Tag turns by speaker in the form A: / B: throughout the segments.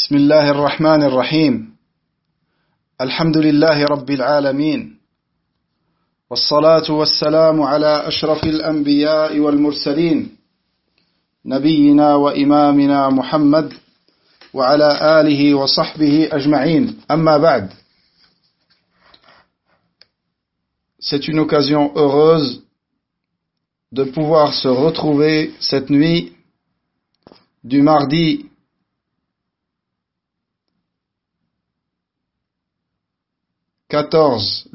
A: بسم الله الرحمن الرحيم الحمد لله رب العالمين والصلاة والسلام على أشرف الأنبياء والمرسلين نبينا وإمامنا محمد وعلى آله وصحبه أجمعين أما بعد. C'est une occasion heureuse de pouvoir se retrouver cette nuit du mardi 14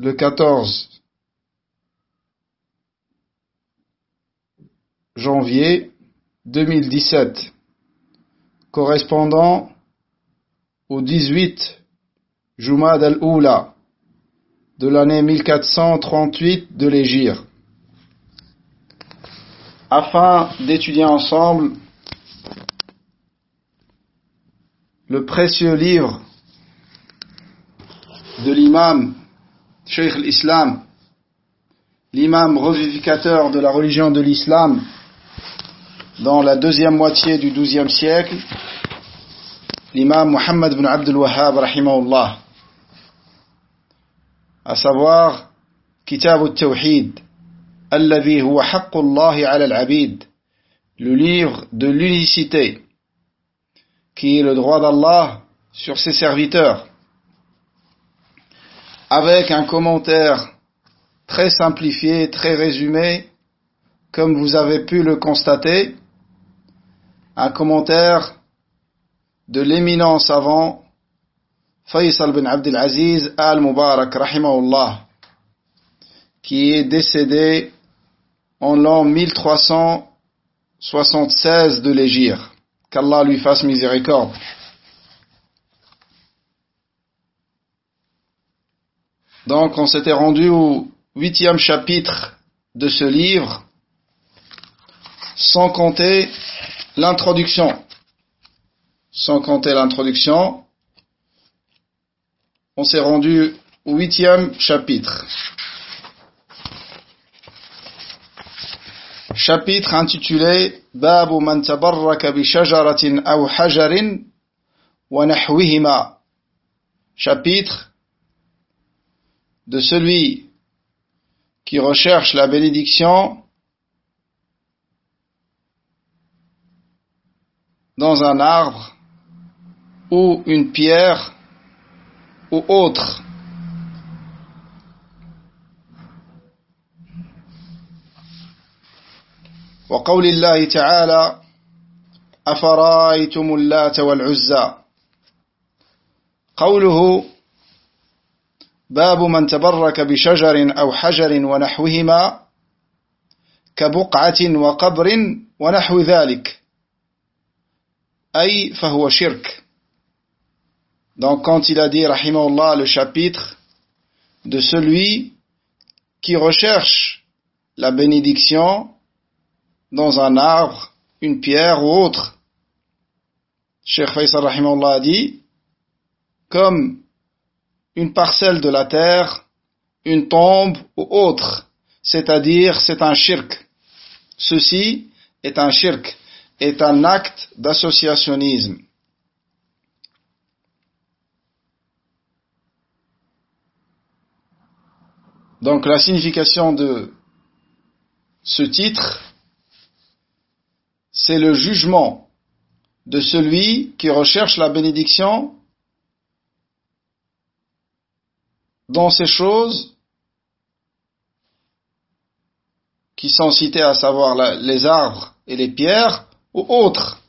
A: janvier 2017, correspondant au 18 Jumad al-Oula de l'année 1438 de l'Hégire, afin d'étudier ensemble le précieux livre de l'imam Cheikh l'Islam, l'imam revivificateur de la religion de l'Islam dans la deuxième moitié du XIIe siècle, l'imam Muhammad ibn Abdul Wahhab rahimahullah, à savoir Kitab al-Tawhid alladhi huwa haqqullahi ala al-abid, le livre de l'unicité qui est le droit d'Allah sur ses serviteurs, avec un commentaire très simplifié, très résumé, comme vous avez pu le constater, un commentaire de l'éminent savant Faisal bin Abdel Aziz al-Mubarak rahimahullah, qui est décédé en l'an 1376 de l'Hégire. Qu'Allah lui fasse miséricorde. Donc on s'était rendu au 8e chapitre de ce livre, sans compter l'introduction. On s'est rendu au 8e chapitre. Chapitre intitulé Babu man tabarraka bi shajaratin aw hajarin wa nahwihima. Chapitre de celui qui recherche la bénédiction dans un arbre ou une pierre ou autre. وقول الله تعالى أفرأيتم اللات والعزى. قوله باب من تبرك بشجر أو حجر ونحوهما كبقعة وقبر ونحو ذلك أي فهو شرك. Donc quand il a dit rahimahullah le chapitre de celui qui recherche la bénédiction dans un arbre, une pierre ou autre, Cheikh Faisal rahimahullah a dit comme une parcelle de la terre, une tombe ou autre, c'est-à-dire c'est un shirk. Ceci est un shirk, est un acte d'associationnisme. Donc la signification de ce titre, c'est le jugement de celui qui recherche la bénédiction dans ces choses qui sont citées, à savoir les arbres et les pierres ou autres.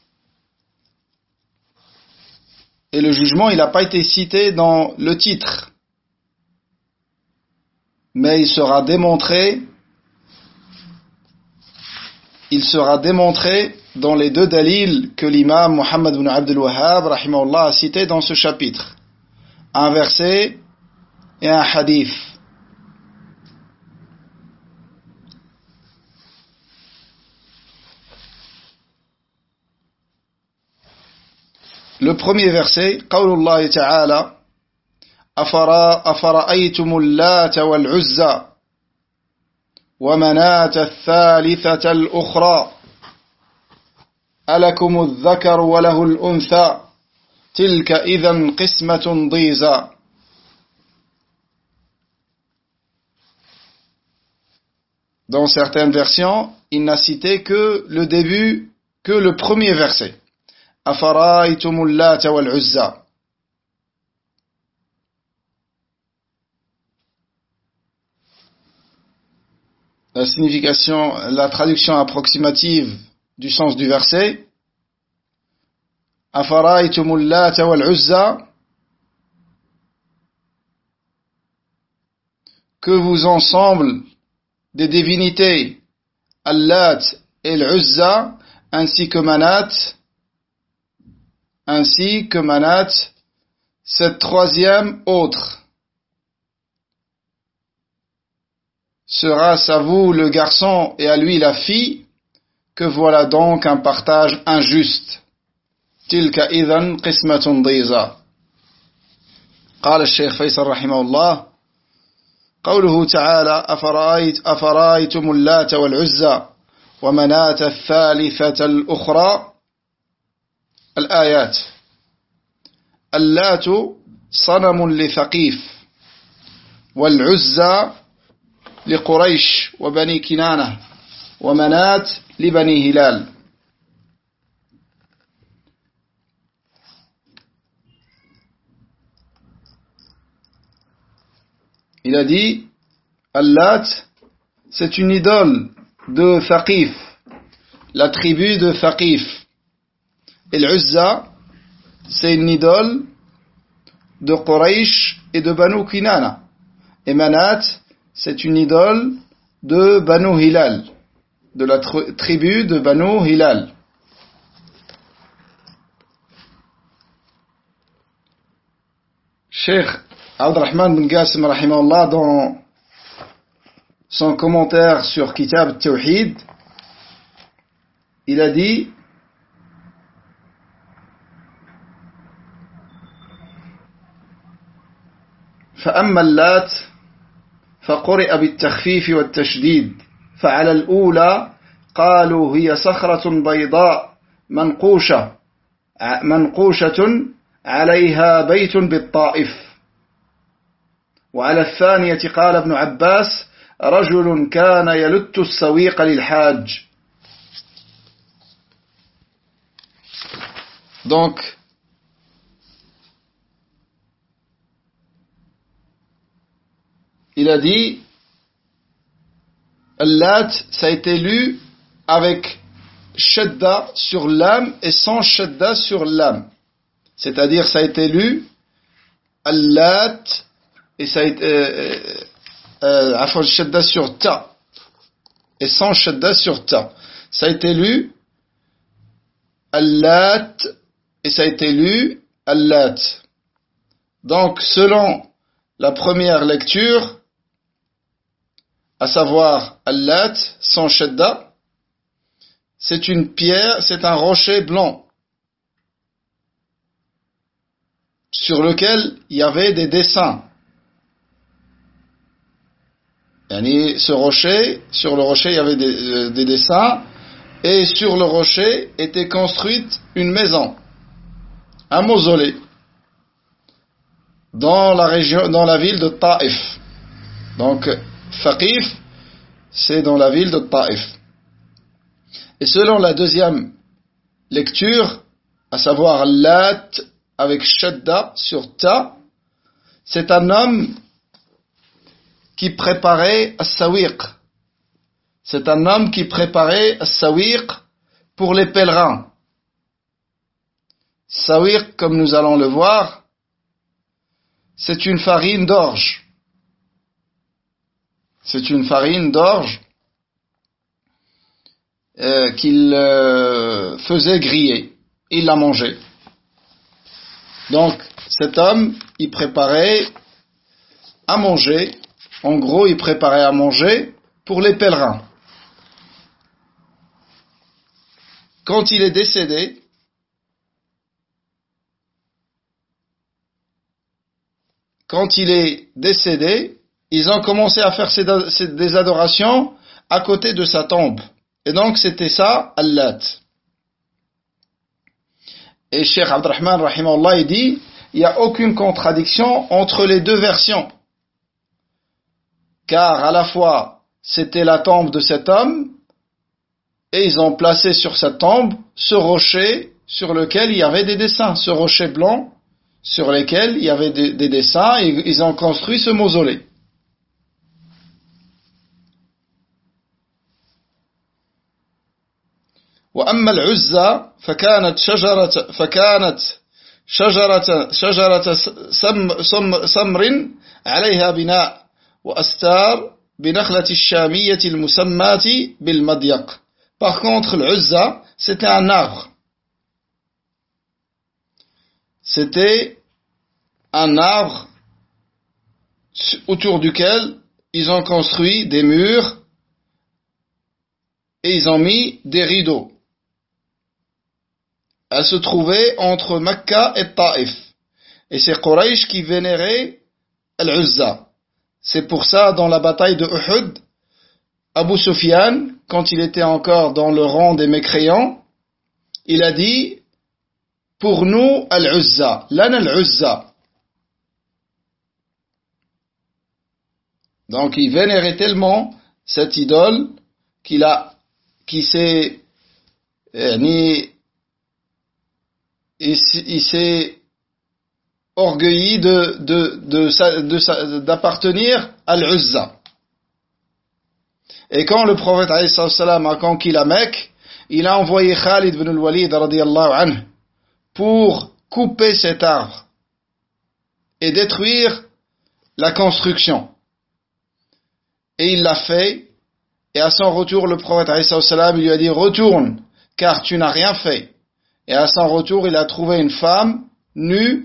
A: Et le jugement, il n'a pas été cité dans le titre, mais il sera démontré dans les deux dalils que l'imam Muhammad ibn Abdul Wahhab rahimahullah a cités dans ce chapitre, un verset et un hadith. Le premier verset, Qawlullah ta'ala, أفرأيتم اللات والعزى ومناة الثالثة الأخرى ألكم الذكر وله الأنثى تلك إذا قسمة ضيزى. Dans certaines versions, il n'a cité que le début, que le premier verset. أفرأيتم اللات والعزى. La signification, la traduction approximative du sens du verset. أفرأيتم اللات والعزى. Que vous ensemble des divinités, Allat et l'Uzza, ainsi que Manat, cette troisième autre. Sera-ce à vous le garçon et à lui la fille, que voilà donc un partage injuste. Tilka idhan qismatun diza. قال الشيخ فيصل رحمه الله قوله تعالى أفرأيتم اللات والعزى ومناة الثالثة الأخرى. الآيات. اللات صنم لثقيف، والعزى لقريش وبني كنانة، ومناة لبني هلال. Il a dit, Allat, c'est une idole de Thaqif, la tribu de Thaqif. Et l'Uzza, c'est une idole de Quraysh et de Banu Kinana. Et Manat, c'est une idole de Banu Hilal, de la tribu de Banu Hilal. Cheikh Abdurrahman bin Qasim rahimahullah, dans son commentaire sur Kitab Tawhid, il a dit فأما اللات فقرئ بالتخفيف والتشديد، فعلى الأولى قالوا هي صخرة بيضاء منقوشة عليها بيت بالطائف. وعلى الثانية قال ابن عباس رجل كان يلت السويق للحاج. Donc, il a dit, Allat, ça a été lu avec shadda sur l'âme et sans shadda sur l'âme. C'est-à-dire, ça a été lu Allat et ça a été shadda sur ta et sans shadda sur ta. Ça a été lu Allat et ça a été lu Allat. Donc, selon la première lecture, à savoir Allat sans shadda, c'est une pierre, c'est un rocher blanc sur lequel il y avait des dessins. Et ce rocher, sur le rocher il y avait des dessins, et sur le rocher était construite une maison, un mausolée, dans la ville de Taïf. Donc, Thaqif, c'est dans la ville de Taïf. Et selon la deuxième lecture, à savoir Lat avec Shadda sur Ta, c'est un homme qui préparait as-sawiq. C'est un homme qui préparait as-sawiq pour les pèlerins. Sawiq, comme nous allons le voir, c'est une farine d'orge. C'est une farine d'orge qu'il faisait griller. Il la mangeait. Donc, cet homme, il préparait à manger. En gros, il préparait à manger pour les pèlerins. Quand il est décédé, ils ont commencé à faire des adorations à côté de sa tombe. Et donc, c'était ça, Allat. Et Cheikh Abdurrahman rahimahullah il dit, il n'y a aucune contradiction entre les deux versions. Car à la fois, c'était la tombe de cet homme, et ils ont placé sur cette tombe ce rocher sur lequel il y avait des dessins, ce rocher blanc sur lequel il y avait des dessins, et ils ont construit ce mausolée. وأما العزى فكانت شجرة سمر عليها بناء وأستار بنخلة الشامية المسماة بالمضيق. Par contre, l'Uzza, c'était un arbre. C'était un arbre autour duquel ils ont construit des murs et ils ont mis des rideaux. Elle se trouvait entre Mecca et Taïf. Et c'est Quraysh qui vénérait Al-Uzza. C'est pour ça, dans la bataille de Uhud, Abu Sufyan, quand il était encore dans le rang des mécréants, il a dit, pour nous, Al-Uzza, lana Al-Uzza. Donc il vénérait tellement cette idole qu'il s'est orgueilli d'appartenir à Al-Uzza. Et quand le prophète alayhi salam a conquis la Mecque, il a envoyé Khalid ibn al-Walid radiyallahu anhu pour couper cet arbre et détruire la construction. Et il l'a fait, et à son retour, le prophète alayhi salam lui a dit, retourne, car tu n'as rien fait. Et à son retour, il a trouvé une femme nue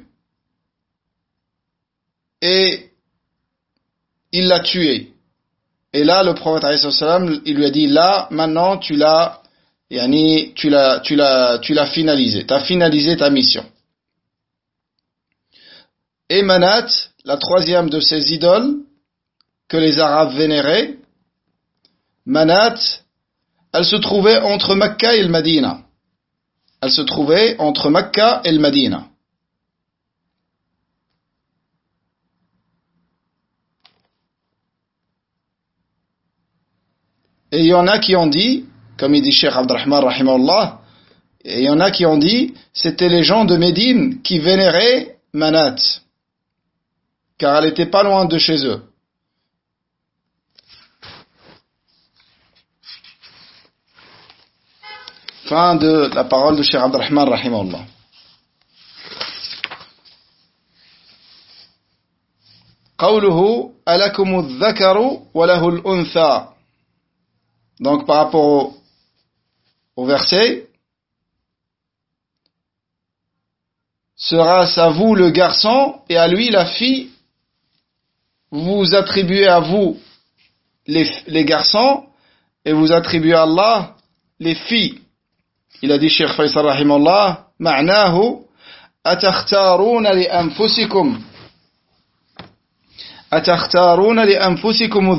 A: et il l'a tuée. Et là, le prophète alayhi salam, il lui a dit, là, maintenant, tu l'as finalisé. Tu as finalisé ta mission. Et Manat, la troisième de ces idoles que les Arabes vénéraient, Manat, elle se trouvait entre Mecca et le Médina. Elle se trouvait entre Mecca et le Médina. Et il y en a qui ont dit, comme il dit Cheikh Abdurrahman rahimahullah, et il y en a qui ont dit, c'était les gens de Médine qui vénéraient Manat, car elle n'était pas loin de chez eux. Fin de la parole de Cheikh Abdurrahman rahimahullah. قوله ألكم الذكر وله الأنثى. Donc par rapport au verset, sera-ce à vous le garçon et à lui la fille, vous attribuez à vous les garçons et vous attribuez à Allah les filles. Il a dit Cheikh Faisal rahimahullah, معناه أتختارون لأنفسكم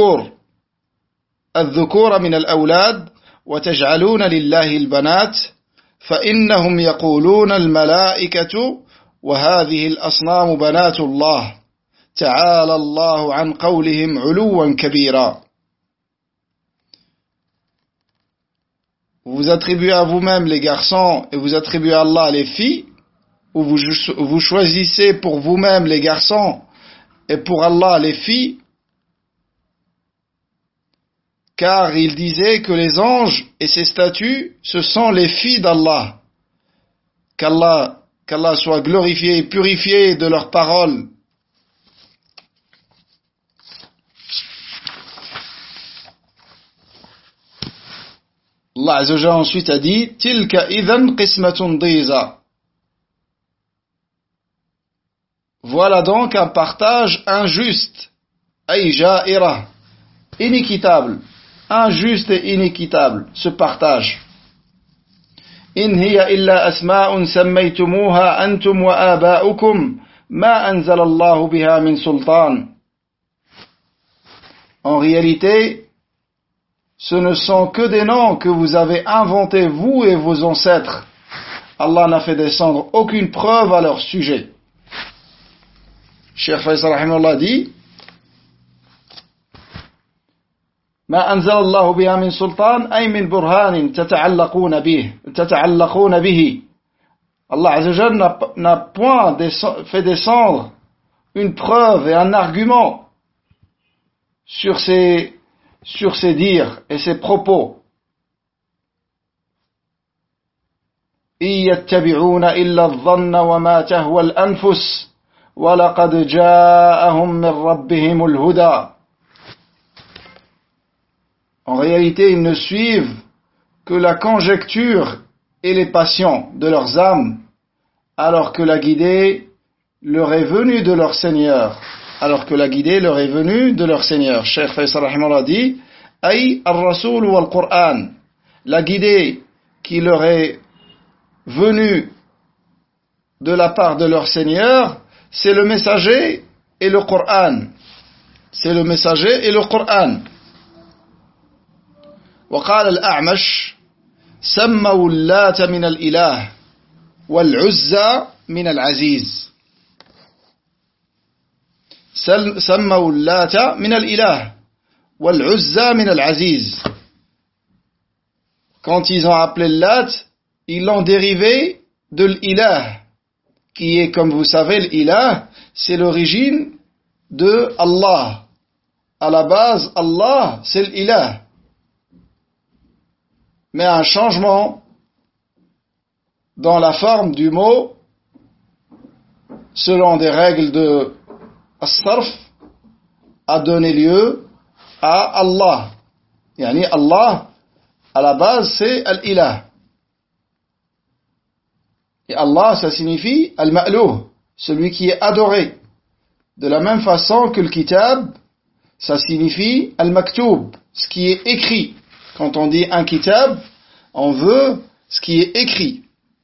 A: الذكور من الأولاد وتجعلون لله البنات فإنهم يقولون الملائكة وهذه الأصنام بنات الله تعالى الله عن قولهم علوا كبيرا. Vous attribuez à vous-même les garçons et vous attribuez à Allah les filles, ou vous choisissez pour vous-même les garçons et pour Allah les filles, car il disait que les anges et ses statues, ce sont les filles d'Allah. Qu'Allah soit glorifié et purifié de leurs paroles. Allah Azza wa Jalla ensuite a dit, Tilka idhan qismatun diza. Voilà donc un partage injuste, ay ja'ira, inéquitable, injuste et inéquitable, ce partage. In hiya illa asma'un sammaytumuha antum wa aba'ukum ma anzala Allahu biha min sultan. En réalité, ce ne sont que des noms que vous avez inventés vous et vos ancêtres, Allah n'a fait descendre aucune preuve à leur sujet. Cheikh Faisal rahimahullah dit ما أنزل الله بها من سلطان أي من برهان تتعلقون به. Allah Azza wa Jalla n'a point fait descendre une preuve et un argument sur ses dires et ses propos. إن يتبعون إلا الظن وما تهوى الأنفس وَلَقَدْ جَاءَهُمْ مِنْ رَبِّهِمُ الْهُدَى. En réalité, ils ne suivent que la conjecture et les passions de leurs âmes, alors que la guidée leur est venue de leur Seigneur. Alors que la guidée leur est venue de leur Seigneur. Cheikh Faisal rahimahullah dit Ay ar-Rasul wal Qur'an. La guidée qui leur est venue de la part de leur Seigneur, c'est le messager et le Coran. C'est le messager et le Coran. وقال الأعمش سموا اللات من الإله والعزى من العزيز. سموا اللات من الإله والعزى من العزيز. Quand ils ont appelé Lat, ils l'ont dérivé de l'ilah, qui est, comme vous savez, l'ilah, c'est l'origine de Allah. À la base, Allah, c'est l'ilah. Mais un changement dans la forme du mot, selon des règles de as-sarf, a donné lieu à Allah. Yani Allah, à la base, c'est al-ilah. Et Allah, ça signifie al-ma'louh, celui qui est adoré. De la même façon que le kitab, ça signifie al-maktoub, ce qui est écrit. Quand on dit un kitab, on veut ce qui est écrit.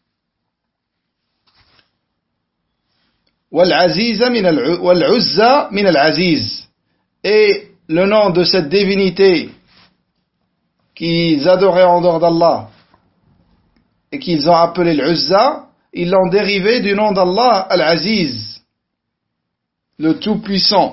A: Wal-azizah min wal-uzza min al-aziz. Et le nom de cette divinité qu'ils adoraient en dehors d'Allah et qu'ils ont appelé l'Uzza, ils l'ont dérivé du nom d'Allah, Al-Aziz, le Tout-Puissant.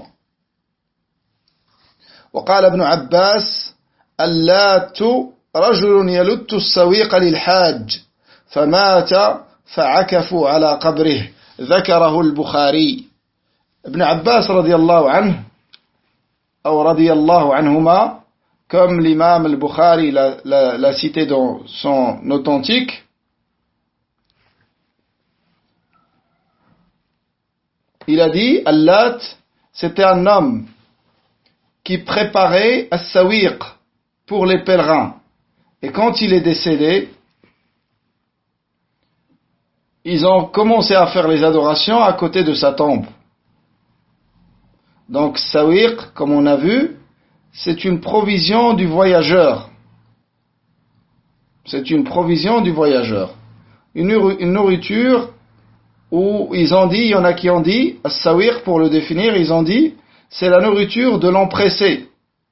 A: وقال ابن عباس اللات رجل يلت السويق للحاج فمات فعكفوا على قبره ذكره البخاري. Ibn Abbas radiyallahu anhu ou radiyallahu anhuma, comme l'imam al-Bukhari l'a cité dans son authentique, il a dit, Allat, c'était un homme qui préparait as-sawiq pour les pèlerins. Et quand il est décédé, ils ont commencé à faire les adorations à côté de sa tombe. Donc, sawiq, comme on a vu, c'est une provision du voyageur. C'est une provision du voyageur. Une nourriture où ils ont dit, il y en a qui ont dit, as-sawiq, pour le définir, ils ont dit, c'est la nourriture de l'empressé.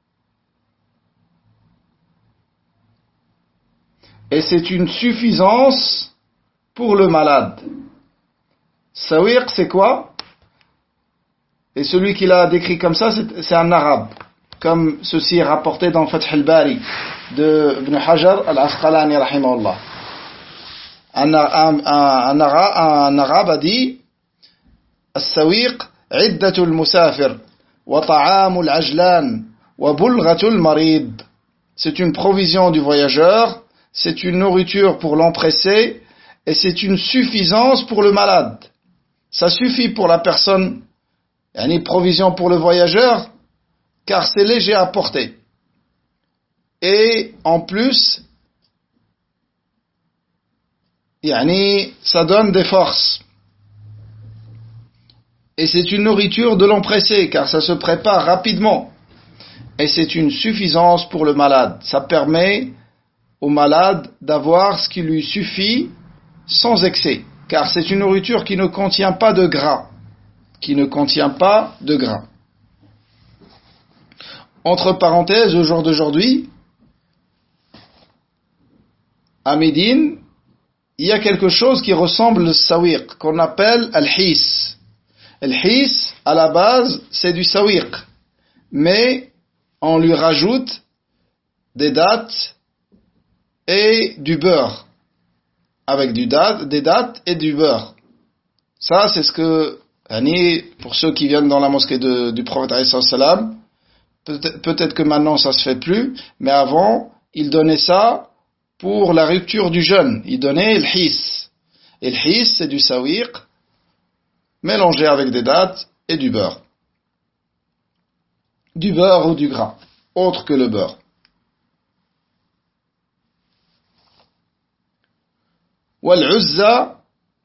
A: Et c'est une suffisance pour le malade. Sawiq, c'est quoi? Et celui qui l'a décrit comme ça, c'est un arabe. Comme ceci est rapporté dans Fath al-Bari de Ibn Hajar al-Asqalani rahimahullah. Un arabe a dit As-sawiq iddatul musafir wa ta'amul ajlan wa bulghatul marid. C'est une provision du voyageur, c'est une nourriture pour l'empressé et c'est une suffisance pour le malade. Ça suffit pour la personne, une provision pour le voyageur, car c'est léger à porter. Et en plus, ça donne des forces. Et c'est une nourriture de l'empressé, car ça se prépare rapidement. Et c'est une suffisance pour le malade. Ça permet au malade d'avoir ce qui lui suffit sans excès. Car c'est une nourriture qui ne contient pas de gras. Entre parenthèses, au jour d'aujourd'hui, à Médine, il y a quelque chose qui ressemble au sawiq, qu'on appelle al-his. Al-his, à la base, c'est du sawiq, mais on lui rajoute des dattes et du beurre, avec des dattes et du beurre. Ça, c'est ce que, pour ceux qui viennent dans la mosquée du prophète alayhi salam, peut-être que maintenant ça se fait plus, mais avant, ils donnaient ça pour la rupture du jeûne. Ils donnaient le his. Et le his, c'est du sawiq, mélangé avec des dattes et du beurre. Du beurre ou du gras, autre que le beurre. Wal-uzza,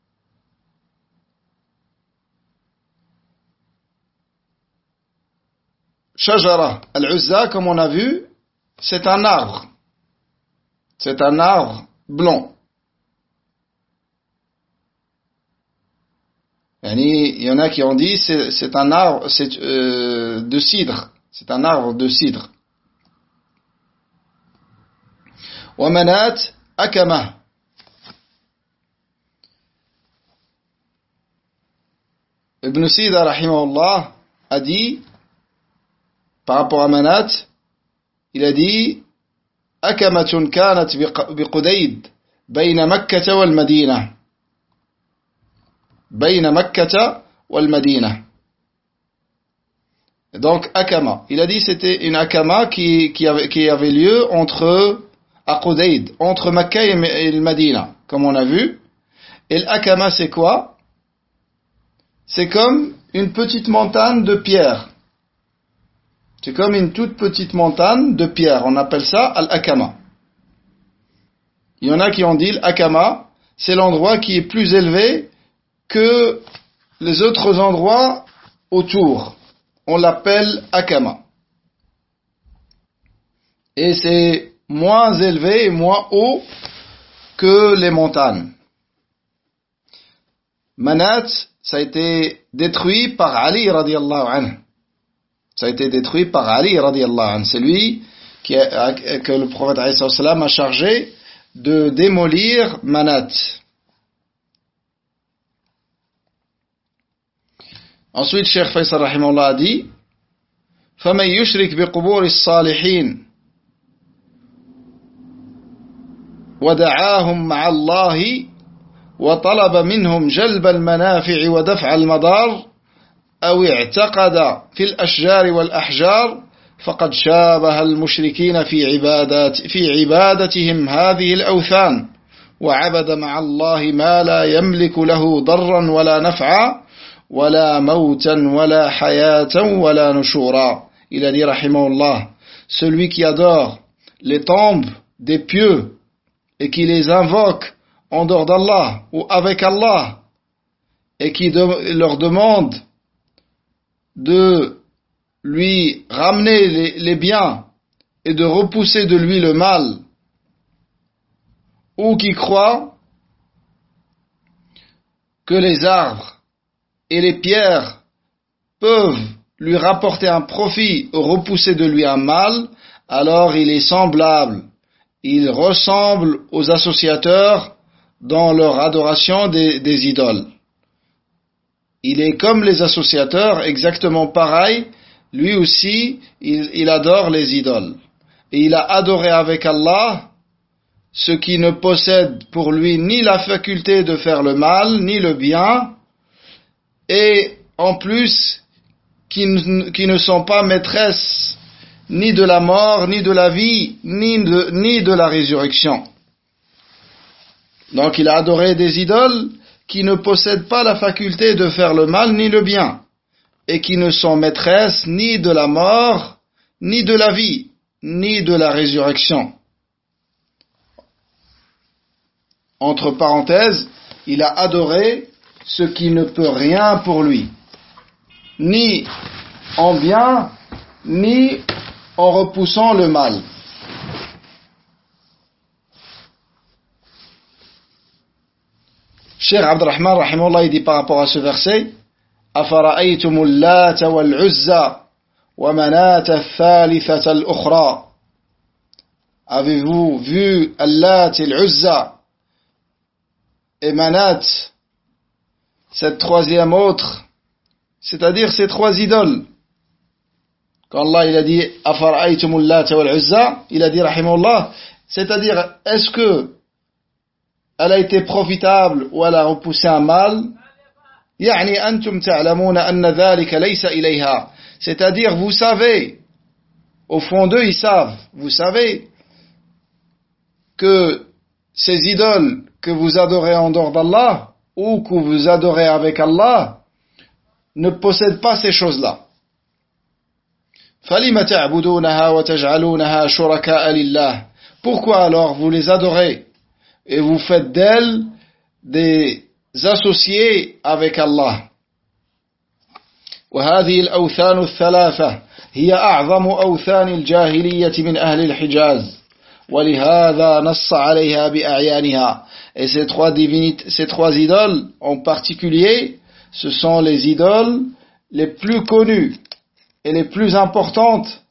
A: shajara. Al-uzza, comme on a vu, c'est un arbre. C'est un arbre blanc. Il y en a qui ont dit c'est un arbre de cidre. C'est un arbre de cidre. Wa manat akama. Ibn Sida rahimahullah a dit par rapport à Manat, il a dit akamatun kanat biqudayd bayna Makkah wal Madinah. Bayna Makkah wal Madinah. Donc akama, il a dit c'était une akama qui avait lieu entre Qudayd, entre Makkah et le Madina, comme on a vu. Et l'akama c'est quoi? C'est comme une petite montagne de pierre. C'est comme une toute petite montagne de pierre. On appelle ça al-akama. Il y en a qui ont dit l'akama, c'est l'endroit qui est plus élevé que les autres endroits autour. On l'appelle akama. Et c'est moins élevé et moins haut que les montagnes. Manat, ça a été détruit par Ali radiyallahu anhu. Ça a été détruit par Ali radiyallahu anhu. C'est lui que le prophète alayhi salam a chargé de démolir Manat. Ensuite, Cheikh Faisal rahimahullah a dit فَمَنْ يُشْرِكْ بِقُبُورِ الصَّالِحِينَ ودعاهم مع الله وطلب منهم جلب المنافع ودفع المضار أو اعتقد في الأشجار والأحجار فقد شابه المشركين في عبادتهم هذه الأوثان وعبد مع الله ما لا يملك له ضرا ولا نفعا ولا موتا ولا حياة ولا نشورا. Il a dit rahimahullah, celui qui adore les tombes des pieux et qui les invoque en dehors d'Allah ou avec Allah et qui leur demande de lui ramener les biens et de repousser de lui le mal, ou qui croit que les arbres et les pierres peuvent lui rapporter un profit ou repousser de lui un mal, alors il est semblable, il ressemble aux associateurs dans leur adoration des idoles. Il est comme les associateurs, exactement pareil, lui aussi, il adore les idoles. Et il a adoré avec Allah ce qui ne possède pour lui ni la faculté de faire le mal, ni le bien, et en plus, qui ne sont pas maîtresses ni de la mort, ni de la vie, ni de la résurrection. Donc il a adoré des idoles qui ne possèdent pas la faculté de faire le mal ni le bien, et qui ne sont maîtresses ni de la mort, ni de la vie, ni de la résurrection. Entre parenthèses, il a adoré ce qui ne peut rien pour lui, ni en bien, ni en repoussant le mal. Cheikh Abdurrahman rahimahullah il dit par rapport à ce verset أفرأيتم اللات والعزى ومناة الثالثة الأخرى. Avez-vous vu Allat et l'Uzza et Manat, cette troisième autre, c'est-à-dire ces trois idoles. Quand Allah il a dit Afara'aytumul Lata wal Uzza, il a dit rahimahullah, c'est-à-dire est-ce que elle a été profitable ou elle a repoussé un mal? يعني أنتم تعلمون أن ذلك ليس إليها, c'est-à-dire vous savez, au fond d'eux ils savent, vous savez que ces idoles que vous adorez en dehors d'Allah ou que vous adorez avec Allah ne possèdent pas ces choses-là. فَلِمَ تَعْبُدُونَهَا وَتَجْعَلُونَهَا شُرَكَاءَ لِلَّهِ, pourquoi alors vous les adorez et vous faites d'elles des associés avec Allah. وهذه الأوثان الثلاثة هي أعظم أوثان الجاهلية من أهل الحجاز ولهذا نص عليها بأعيانها. Et ces trois idoles en particulier, ce sont les idoles les plus connues et les plus importantes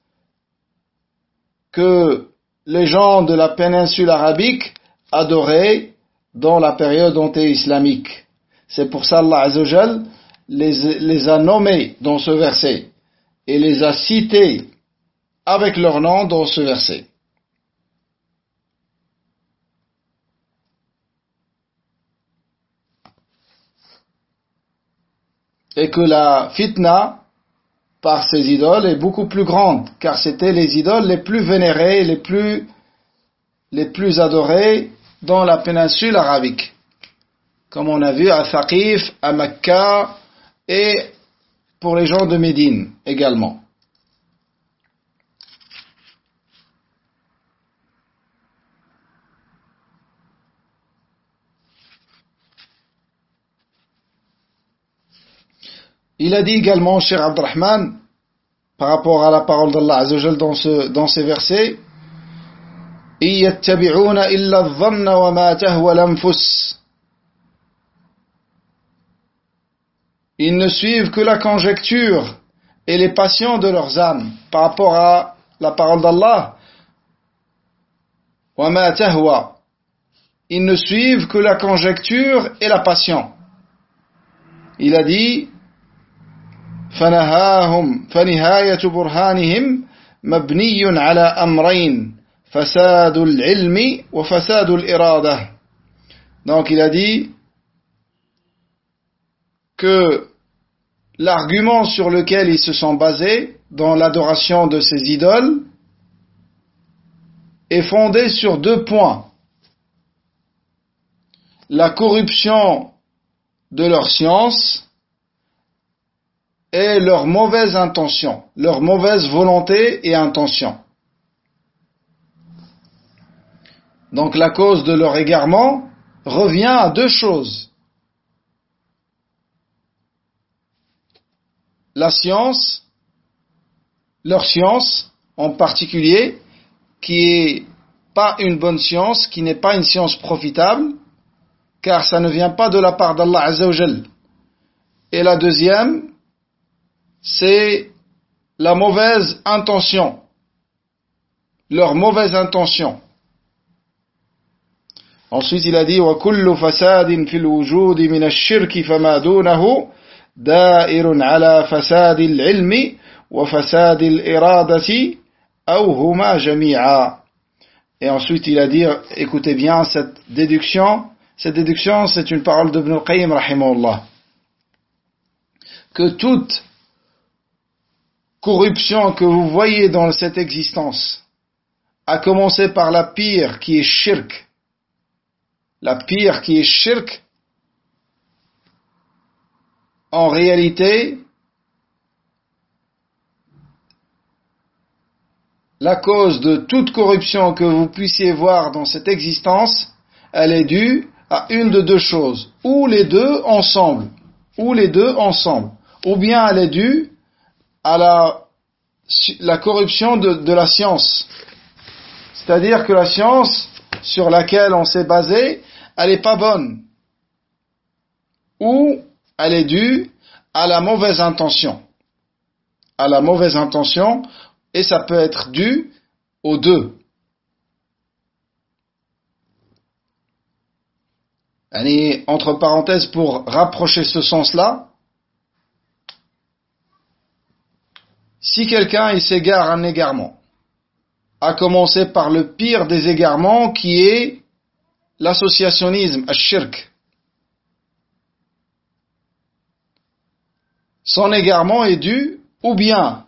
A: que les gens de la péninsule arabique adoraient dans la période anté-islamique. C'est pour ça Allah Azza wa Jal les a nommés dans ce verset et les a cités avec leur nom dans ce verset. Et que la fitna par ces idoles est beaucoup plus grande, car c'était les idoles les plus vénérées, les plus adorées dans la péninsule arabique. Comme on a vu à Thaqif, à Mecca et pour les gens de Médine également. Il a dit également, Cheikh Abdurrahman, par rapport à la parole d'Allah Azza wa Jal dans ces versets, إِن يَتَّبِعُونَ إِلَّا الظَّنَّ وَمَا تَهْوَى الْأَنفُسُ. Ils ne suivent que la conjecture et les passions de leurs âmes par rapport à la parole d'Allah. وَمَا تَهْوَى. Ils ne suivent que la conjecture et la passion. Il a dit فنهاية برهانهم مبني على أمرين فساد العلم وفساد الإرادة. Donc il a dit que l'argument sur lequel ils se sont basés dans l'adoration de ces idoles est fondé sur deux points: la corruption de leur science et leur mauvaise intention, leur mauvaise volonté et intention. Donc la cause de leur égarement revient à deux choses: la science, leur science en particulier, qui est pas une bonne science, qui n'est pas une science profitable, car ça ne vient pas de la part d'Allah Azza wa Jal. Et la deuxième, c'est la mauvaise intention, leur mauvaise intention. Ensuite il a dit وَكُلُّ فَسَادٍ فِي الْوُجُودِ مِنَ الشِّرْكِ فَمَا دُونَهُ دَائِرٌ عَلَى فَسَادِ الْعِلْمِ وَفَسَادِ الْإِرَادَةِ أَوْ هُمَا جَمِيعًا. Et ensuite il a dit, écoutez bien cette déduction c'est une parole d'Ibn al-Qayyim rahimahullah, que toute corruption que vous voyez dans cette existence, à commencer par la pire qui est shirk, en réalité, la cause de toute corruption que vous puissiez voir dans cette existence, elle est due à une de deux choses, ou les deux ensemble, ou bien elle est due à la corruption de la science. C'est-à-dire que la science sur laquelle on s'est basé, elle n'est pas bonne. Ou elle est due à la mauvaise intention. Et ça peut être dû aux deux. Entre parenthèses, pour rapprocher ce sens-là, si quelqu'un il s'égare un égarement, à commencer par le pire des égarements qui est l'associationnisme, ash-shirk. Son égarement est dû, ou bien,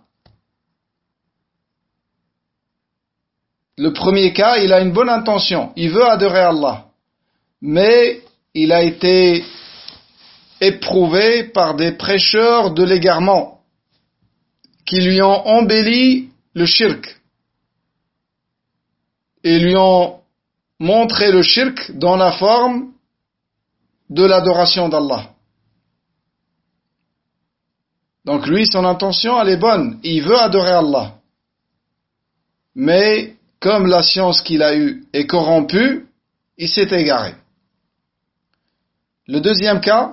A: le premier cas, il a une bonne intention, il veut adorer Allah, mais il a été éprouvé par des prêcheurs de l'égarement qui lui ont embelli le shirk et lui ont montré le shirk dans la forme de l'adoration d'Allah. Donc lui, son intention, elle est bonne, il veut adorer Allah. Mais comme la science qu'il a eue est corrompue, il s'est égaré. Le deuxième cas,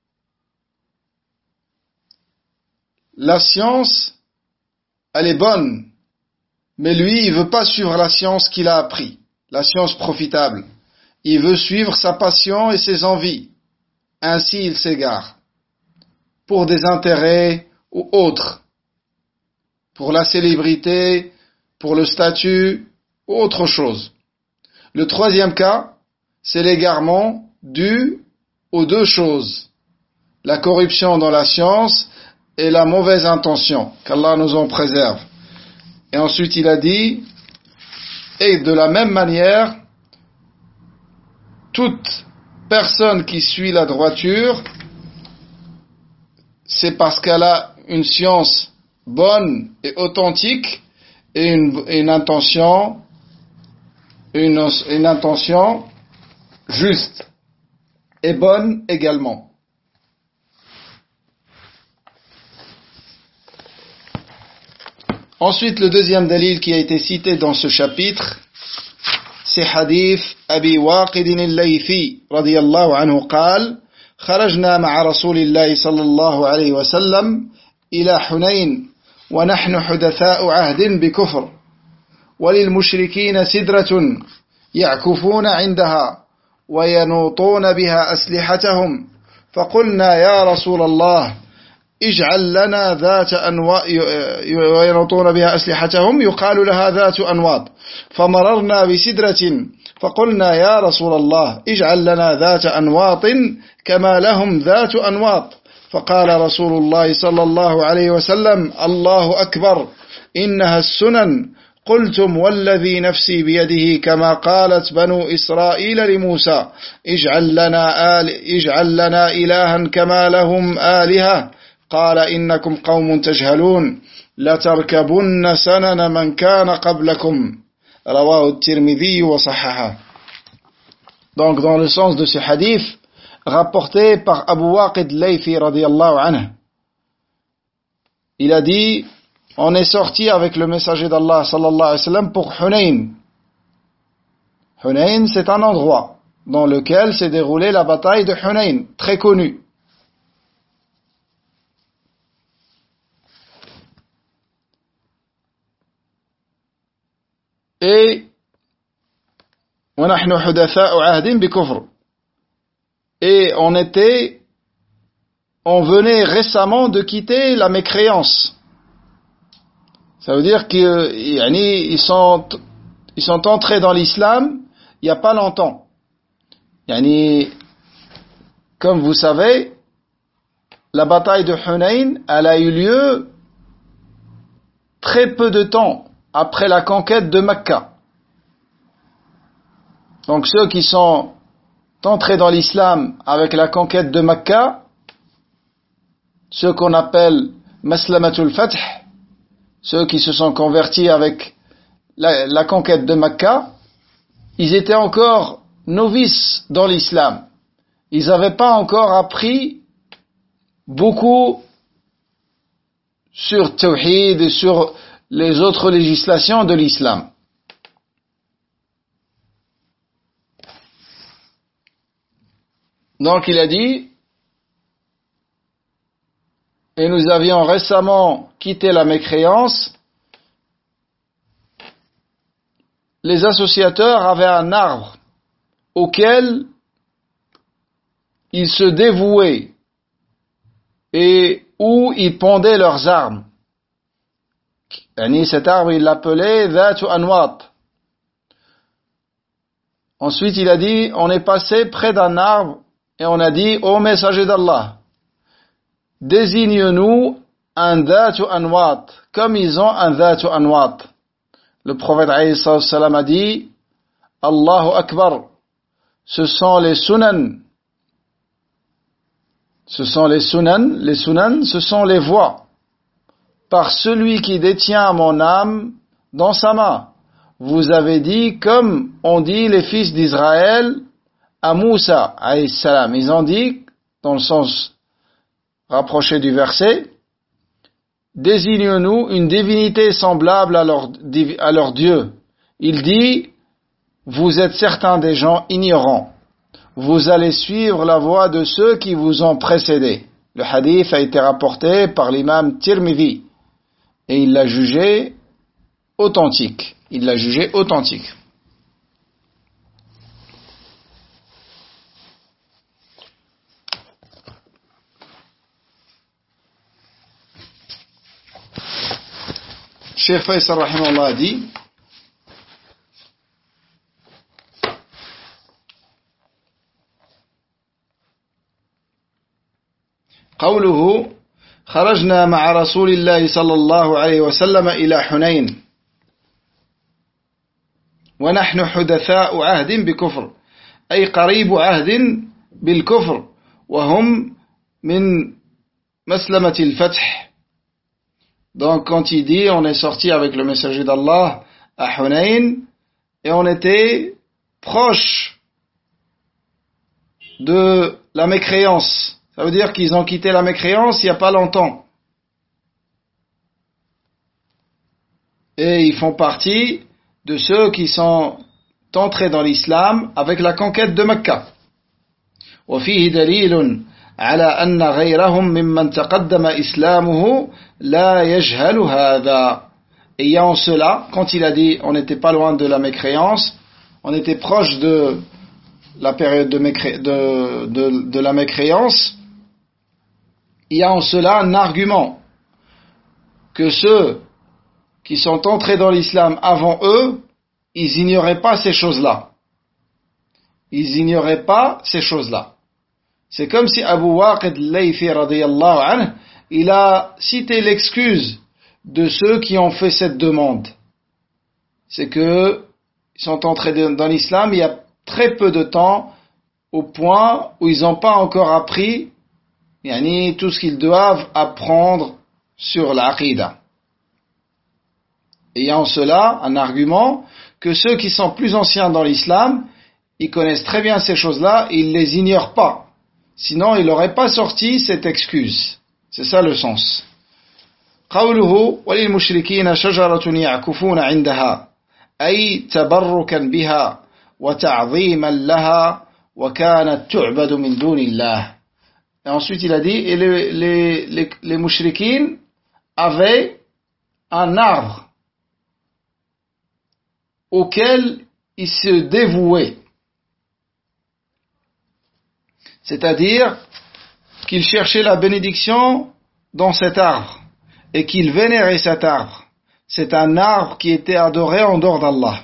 A: la science, elle est bonne, mais lui, il veut pas suivre la science qu'il a appris, la science profitable. Il veut suivre sa passion et ses envies. Ainsi, il s'égare. Pour des intérêts ou autres, pour la célébrité, pour le statut ou autre chose. Le troisième cas, c'est l'égarement dû aux deux choses, la corruption dans la science et la mauvaise intention, qu'Allah nous en préserve. Et ensuite il a dit, et de la même manière, toute personne qui suit la droiture, c'est parce qu'elle a une science bonne et authentique et une intention juste et bonne également. Ensuite, le deuxième dalil qui a été cité dans ce chapitre, c'est hadith Abi Waqid al-Laythi radiyallahu anhu قال خرجنا مع رسول الله صلى الله عليه وسلم إلى حنين ونحن حدثاء عهد بكفر وللمشركين سدرة يعكفون عندها وينوطون بها أسلحتهم فقلنا يا رسول الله اجعل لنا ذات أنواط وينوطون بها أسلحتهم يقال لها ذات أنواط فمررنا بسدرة فقلنا يا رسول الله اجعل لنا ذات أنواط كما لهم ذات أنواط فقال رسول الله صلى الله عليه وسلم الله أكبر إنها السنن قلتم والذي نفسي بيده كما قالت بنو إسرائيل لموسى اجعل لنا إلها كما لهم آلهة قال إنكم قوم تجهلون لتركبن سنن من كان قبلكم رواه الترمذي وصححه. Donc dans le sens de ce hadith rapporté par Abu Waqid Laythi radiyallahu anhu, il a dit, on est sorti avec le messager d'Allah sallallahu alayhi wa sallam pour Hunayn. Hunayn, c'est un endroit dans lequel s'est déroulée la bataille de Hunayn, très connue. Et وَنَحْنُ حُدَثَاءُ عَهْدٍ بِكُفْرٍ, et on venait récemment de quitter la mécréance. Ça veut dire qu'ils sont entrés dans l'islam il n'y a pas longtemps. Comme vous savez, la bataille de Hunayn, elle a eu lieu très peu de temps après la conquête de Mecca. Donc ceux qui sont entrés dans l'islam avec la conquête de Mecca, ceux qu'on appelle Maslamatul Fath, ceux qui se sont convertis avec la conquête de Mecca, ils étaient encore novices dans l'islam. Ils n'avaient pas encore appris beaucoup sur Tawhid et sur les autres législations de l'islam. Donc il a dit, et nous avions récemment quitté la mécréance, les associateurs avaient un arbre auquel ils se dévouaient et où ils pendaient leurs armes. Cet arbre, il l'appelait Dhatu Anwat. Ensuite, il a dit, on est passé près d'un arbre et on a dit, ô messager d'Allah, désigne-nous un Dhatu Anwat, comme ils ont un Dhatu Anwat. Le prophète alayhi salam a dit, Allahu Akbar, ce sont les sunan. Ce sont les sunan, ce sont les voies. Par celui qui détient mon âme dans sa main. Vous avez dit comme on dit les fils d'Israël à Moussa alayhi salam. Ils ont dit, dans le sens rapproché du verset, désigne-nous une divinité semblable à leur Dieu. Il dit, vous êtes certains des gens ignorants. Vous allez suivre la voie de ceux qui vous ont précédés. Le hadith a été rapporté par l'imam Tirmidhi et il l'a jugé authentique. Cheikh Faisal rahimahullah a dit, قوله خرجنا مع رسول الله صلى الله عليه وسلم إلى حنين ونحن حدثاء عهد بكفر أي قريب عهد بالكفر وهم من مسلمة الفتح. Donc quand il dit on est sorti avec le messager d'Allah à Hunayn et on était proche de la mécréance. Ça veut dire qu'ils ont quitté la mécréance il n'y a pas longtemps. Et ils font partie de ceux qui sont entrés dans l'islam avec la conquête de Mecca. وفيه دليل على أن غيرهم ممن تقدم إسلامه لا يجهل هذا. Et il y a en cela, quand il a dit on n'était pas loin de la mécréance, on était proche de la période de la mécréance, il y a en cela un argument que ceux qui sont entrés dans l'islam avant eux, ils ignoraient pas ces choses-là. C'est comme si Abu Waqid al-Laythi radiyallahu anhu, il a cité l'excuse de ceux qui ont fait cette demande. C'est que ils sont entrés dans l'islam il y a très peu de temps, au point où ils n'ont pas encore appris tout ce qu'ils doivent apprendre sur l'aqida. Et il y a en cela un argument que ceux qui sont plus anciens dans l'islam, ils connaissent très bien ces choses-là, ils les ignorent pas. Sinon, ils n'auraient pas sorti cette excuse. C'est ça le sens. قوله وللمشركين شجرة يعكفون عندها أي تبركا بها وتعظيما لها وكانت تعبد من دون الله. Et ensuite il a dit, et les mushrikines avaient un arbre auquel ils se dévouaient. C'est-à-dire qu'ils cherchaient la bénédiction dans cet arbre et qu'ils vénéraient cet arbre. C'est un arbre qui était adoré en dehors d'Allah.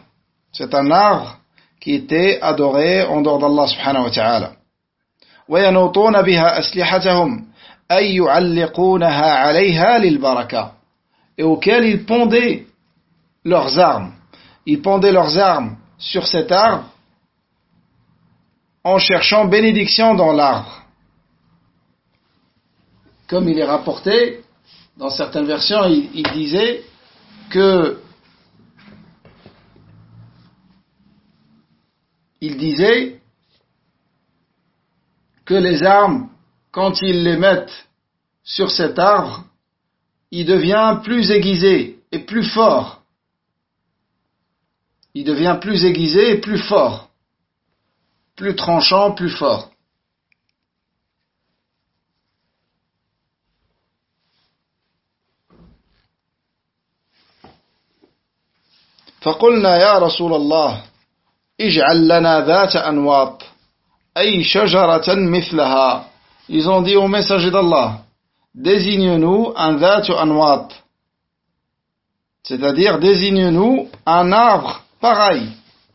A: Subhanahu wa ta'ala. وينوطون بها أسلحتهم أي يعلقونها عليها للبركة. Et auquel ils pendaient leurs armes. Ils pendaient leurs armes sur cet arbre en cherchant bénédiction dans l'arbre. Comme il est rapporté, dans certaines versions, il disait que les armes, quand ils les mettent sur cet arbre, il devient plus aiguisé et plus fort. Plus tranchant, plus fort. فقلنا يا رسول الله اجعل لنا ذات أنواط أي شجرة مثلها. Ils ont dit au messager d'Allah, désigne-nous un ذات أنواط, c'est-à-dire désigne-nous un arbre pareil.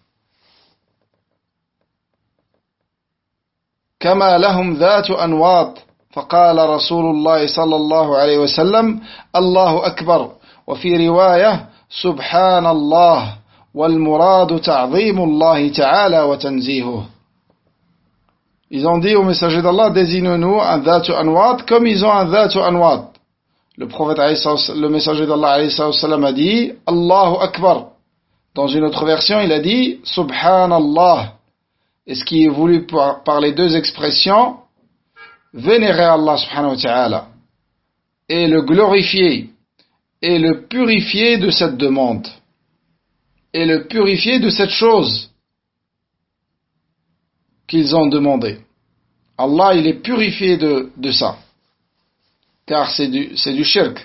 A: كما لهم ذات أنواط. فقال رسول الله صلى الله عليه وسلم الله أكبر. وفي رواية سبحان الله والمراد تعظيم الله تعالى وتنزيهه. Ils ont dit au messager d'Allah, désigne-nous un dhatu anwat comme ils ont un dhatu anwat. Le prophète, le messager d'Allah a dit Allahu Akbar. Dans une autre version, il a dit Subhanallah. Et ce qui est voulu par les deux expressions, vénérer Allah subhanahu wa ta'ala et le glorifier et le purifier de cette demande et le purifier de cette chose qu'ils ont demandé. Allah, il est purifié de ça, car c'est du shirk.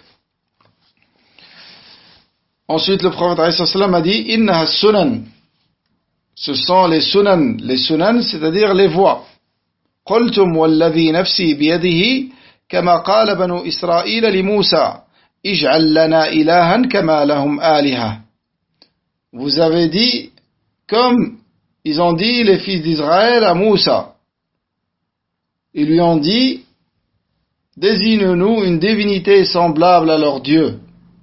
A: Ensuite, le prophète a dit Innaha sunan. Ce sont les sunan. Les sunan, c'est-à-dire les voies. قلتم والذي نفسي بيده كما قال بنو إسرائيل لموسى اجعل لنا إلها كما لهم آلهة. Vous avez dit, comme ils ont dit les fils d'Israël à Moussa. Ils lui ont dit, désigne-nous une divinité semblable à leur Dieu.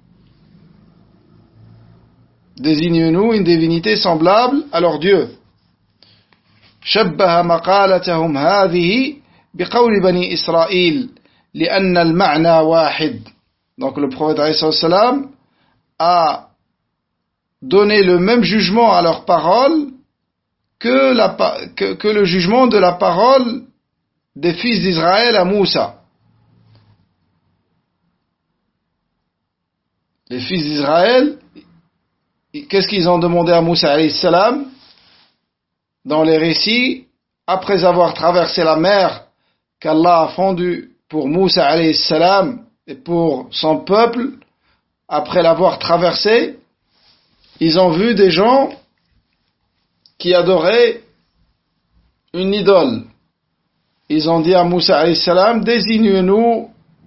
A: Désigne-nous une divinité semblable à leur Dieu. شبه مقالتهم هذه بقول بني إسرائيل لأن المعنى واحد. Donc le prophète alayhi salam a donné le même jugement à leur parole que le jugement de la parole des fils d'Israël à Moussa. Les fils d'Israël, qu'est-ce qu'ils ont demandé à Moussa alayhi salam? Dans les récits, après avoir traversé la mer qu'Allah a fondue pour Moussa alayhi salam et pour son peuple, après l'avoir traversé, ils ont vu des gens qui adoraient une idole. Ils ont dit à Moussa alayhi salam, désigne-nous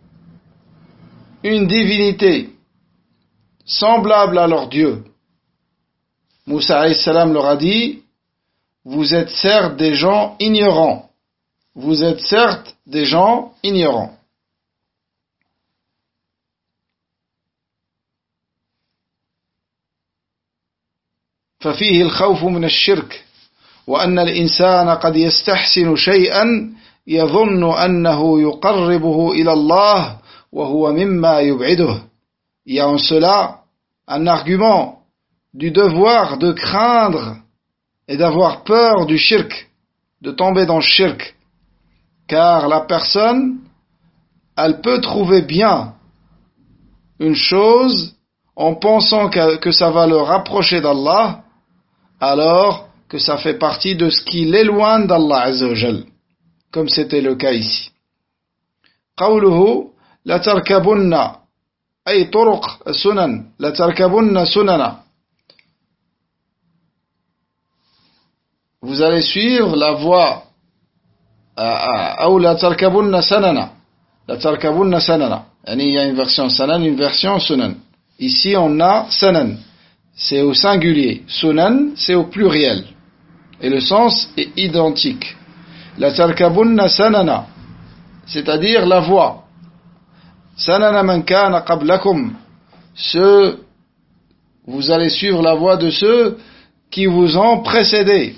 A: une divinité semblable à leur Dieu. Moussa alayhi salam leur a dit, vous êtes certes des gens ignorants. Vous êtes certes des gens ignorants. ففيه الخوف من الشرك وأن الإنسان قد يستحسن شيئا يظن أنه يقربه إلى الله وهو مما يبعده. Il y a en cela un argument du devoir de craindre et d'avoir peur du shirk, de tomber dans le shirk, car la personne, elle peut trouver bien une chose en pensant que ça va le rapprocher d'Allah, alors que ça fait partie de ce qui l'éloigne d'Allah Azza wa Jal, comme c'était le cas ici. قوله لتركبن أي طرق السنن لتركبن سننا. Vous allez suivre la voie ou la tarkabunna sanana. La tarkabunna sanana. Il y a une version sanan, une version sunan. Ici on a sanan. C'est au singulier. Sunan, c'est au pluriel. Et le sens est identique. La tarkabunna sanana. C'est-à-dire la voie. Sanana man kana qablakum. Vous allez suivre la voie de ceux qui vous ont précédé.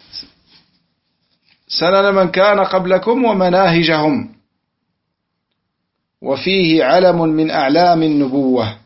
A: سنن من كان قبلكم ومناهجهم وفيه علم من أعلام النبوة.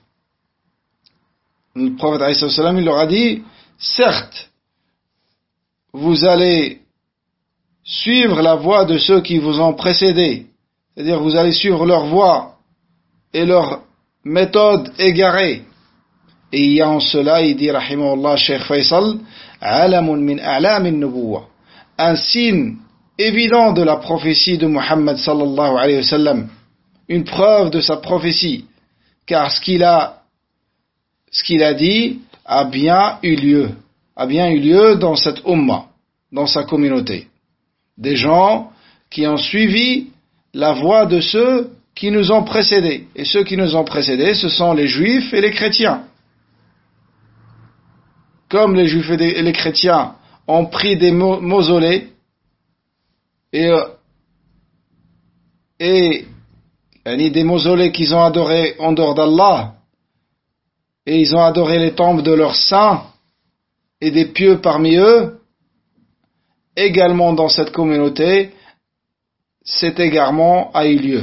A: Le prophète alayhi salam, il leur a dit, certes, vous allez suivre la voie de ceux qui vous ont précédés, c'est-à-dire vous allez suivre leur voie et leur méthode égarée. Et il y a en cela, il dit, rahimahullah, Cheikh Faisal, alamun min a'lam an-nubuwah, un signe évident de la prophétie de Muhammad sallallahu alayhi wa sallam, une preuve de sa prophétie, car ce qu'il a dit a bien eu lieu dans cette umma, dans sa communauté. des gens qui ont suivi la voie de ceux qui nous ont précédés. Et ceux qui nous ont précédés, ce sont les juifs et les chrétiens. Comme les juifs et les chrétiens ont pris des mausolées et des mausolées qu'ils ont adorés en dehors d'Allah, et ils ont adoré les tombes de leurs saints et des pieux parmi eux, également dans cette communauté, cet égarement a eu lieu.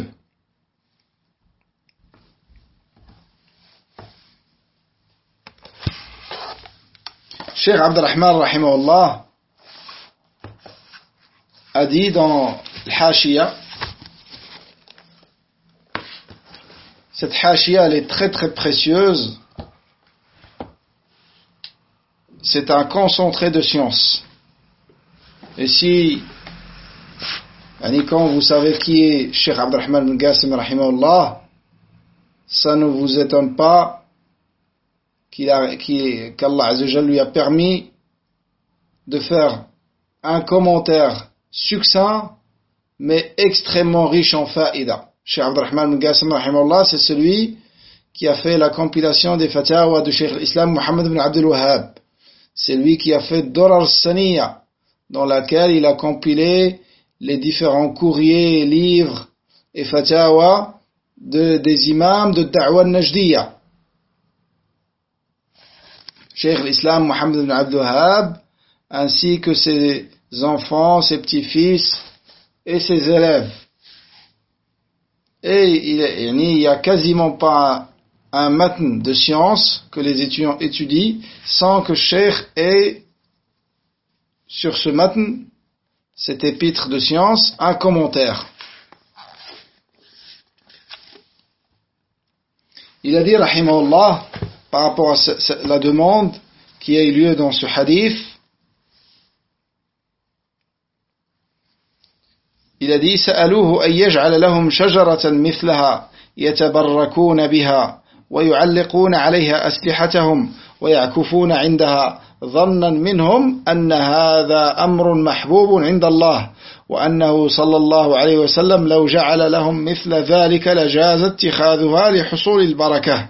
A: Cheikh Abdurrahman rahimahullah a dit dans l'Hashia, cette Hashia elle est très très précieuse, c'est un concentré de science. Et si, quand vous savez qui est Cheikh Abdurrahman bin Qasim rahimahullah, ça ne vous étonne pas qu'Allah Azzawajal lui a permis de faire un commentaire succinct mais extrêmement riche en faïda. Cheikh Abdurrahman bin Qasim rahimahullah, c'est celui qui a fait la compilation des fatawa de Cheikh l'Islam Muhammad bin Abdul Wahhab. C'est lui qui a fait Durar Saniya, dans laquelle il a compilé les différents courriers, livres et fatawa des imams de Da'wa al-Najdiya. Cheikh l'Islam Muhammad ibn Abdul Wahhab, ainsi que ses enfants, ses petits-fils et ses élèves. Et il n'y a quasiment pas un matn de science que les étudiants étudient sans que Cheikh ait sur ce matn, cet épître de science, un commentaire. Il a dit, rahimahullah, par rapport à la demande qui a eu lieu dans ce hadith, il a dit, سألوه أن يجعل لهم شجرة مثلها يتبركون بها ويعلقون عليها أسلحتهم ويعكفون عندها ظنا منهم أن هذا أمر محبوب عند الله وأنه صلى الله عليه وسلم لو جعل لهم مثل ذلك لجاز اتخاذها لحصول البركة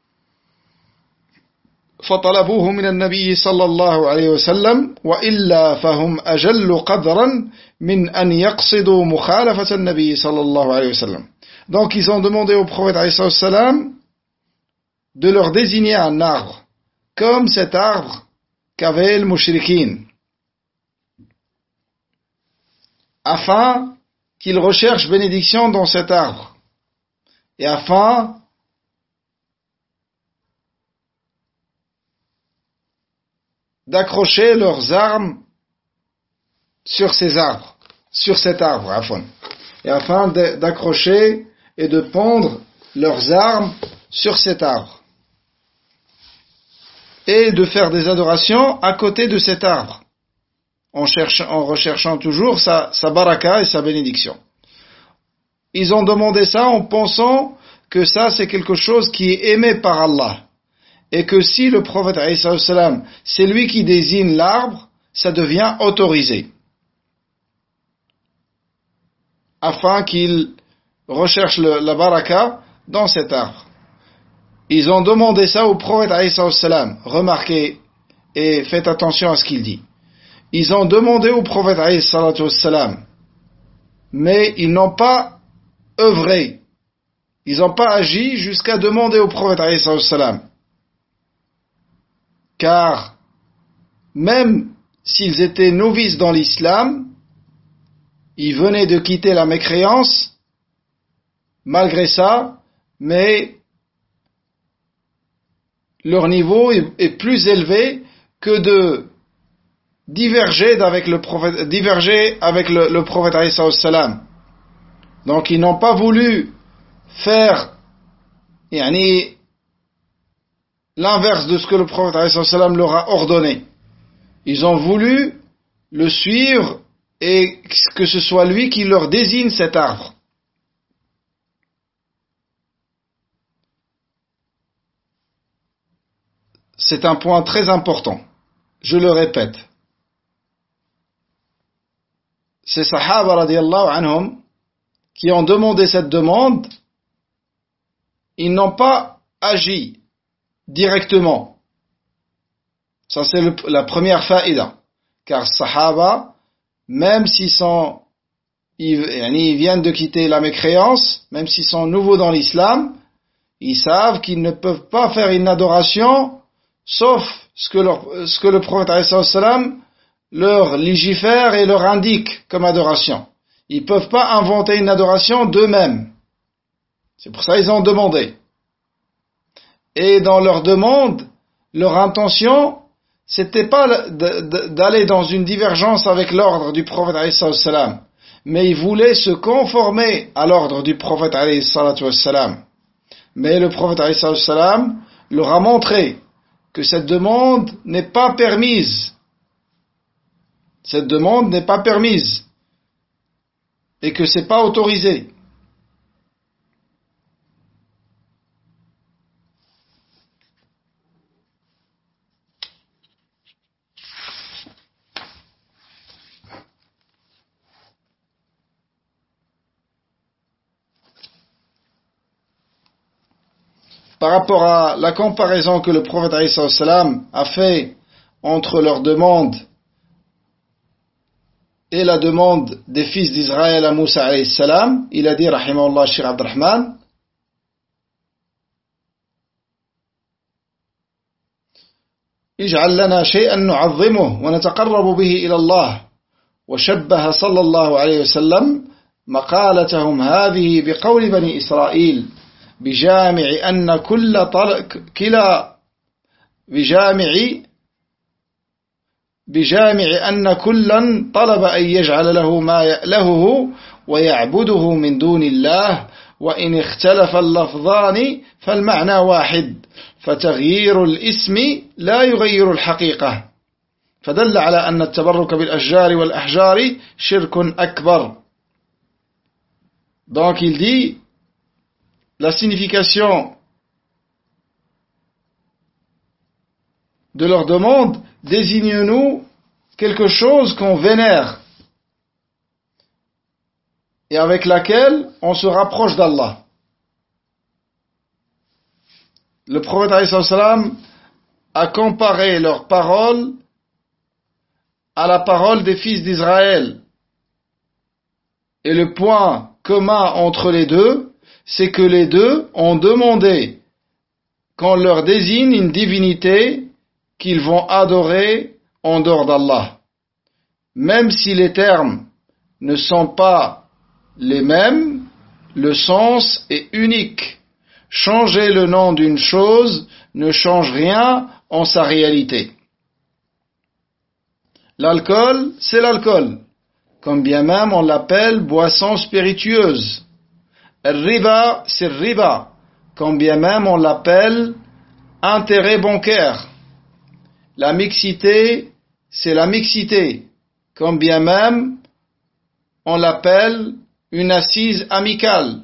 A: فطلبوه من النبي صلى الله عليه وسلم وإلا فهم أجل قدرا من أن يقصدوا مخالفة النبي صلى الله عليه وسلم. Donc ils ont demandé au prophète alayhi salam de leur désigner un arbre comme cet arbre qu'avait le mushrikin, afin qu'ils recherchent bénédiction dans cet arbre et afin d'accrocher leurs armes sur ces arbres, sur cet arbre, et afin d'accrocher et de pendre leurs armes sur cet arbre, et de faire des adorations à côté de cet arbre, en recherchant toujours sa baraka et sa bénédiction. Ils ont demandé ça en pensant que ça c'est quelque chose qui est aimé par Allah, et que si le prophète alayhi salam, c'est lui qui désigne l'arbre, ça devient autorisé, afin qu'il recherche la baraka dans cet arbre. Ils ont demandé ça au prophète alayhi salam. Remarquez et faites attention à ce qu'il dit. Ils ont demandé au prophète alayhi salam, mais ils n'ont pas œuvré, ils n'ont pas agi jusqu'à demander au prophète alayhi salam. Car même s'ils étaient novices dans l'islam, ils venaient de quitter la mécréance, malgré ça, mais leur niveau est plus élevé que de diverger avec le prophète alayhi salam. Donc ils n'ont pas voulu faire l'inverse de ce que le prophète alayhi salam leur a ordonné. Ils ont voulu le suivre et que ce soit lui qui leur désigne cet arbre. C'est un point très important. Je le répète. ces Sahaba radiyallahu anhum qui ont demandé cette demande, ils n'ont pas agi directement. Ça c'est la première faïda. Car Sahaba, même s'ils viennent de quitter la mécréance, même s'ils sont nouveaux dans l'islam, ils savent qu'ils ne peuvent pas faire une adoration sauf ce que le prophète alayhi salam leur légifère et leur indique comme adoration. Ils ne peuvent pas inventer une adoration d'eux-mêmes. C'est pour ça qu'ils ont demandé. Et dans leur demande, leur intention, c'était pas d'aller dans une divergence avec l'ordre du prophète alayhi salam, mais ils voulaient se conformer à l'ordre du prophète alayhi salam. Mais le prophète alayhi salam leur a montré que cette demande n'est pas permise. Cette demande n'est pas permise et que c'est pas autorisé. Par rapport à la comparaison que le prophète alayhi salam a fait entre leur demande et la demande des fils d'Israël à Moussa alayhi salam, il a dit, rahimahullah, Cheikh Abdurrahman, اجعل لنا شيئا نعظمه ونتقرب به إلى الله وشبه صلى الله عليه وسلم مقالتهم هذه بقول بني إسرائيل بجامع أن أن كلا طلب أن يجعل له ما يألهه ويعبده من دون الله وإن اختلف اللفظان فالمعنى واحد فتغيير الاسم لا يغير الحقيقة فدل على أن التبرك بالأشجار والأحجار شرك أكبر. Donc il dit la signification de leur demande, désigne-nous quelque chose qu'on vénère et avec laquelle on se rapproche d'Allah. Le prophète alayhi salam a comparé leurs paroles à la parole des fils d'Israël. Et le point commun entre les deux, c'est que les deux ont demandé qu'on leur désigne une divinité qu'ils vont adorer en dehors d'Allah. Même si les termes ne sont pas les mêmes, le sens est unique. Changer le nom d'une chose ne change rien en sa réalité. L'alcool, c'est l'alcool, quand bien même on l'appelle boisson spiritueuse. Le riba, c'est le riba, quand bien même on l'appelle intérêt bancaire. La mixité, c'est la mixité, quand bien même on l'appelle une assise amicale.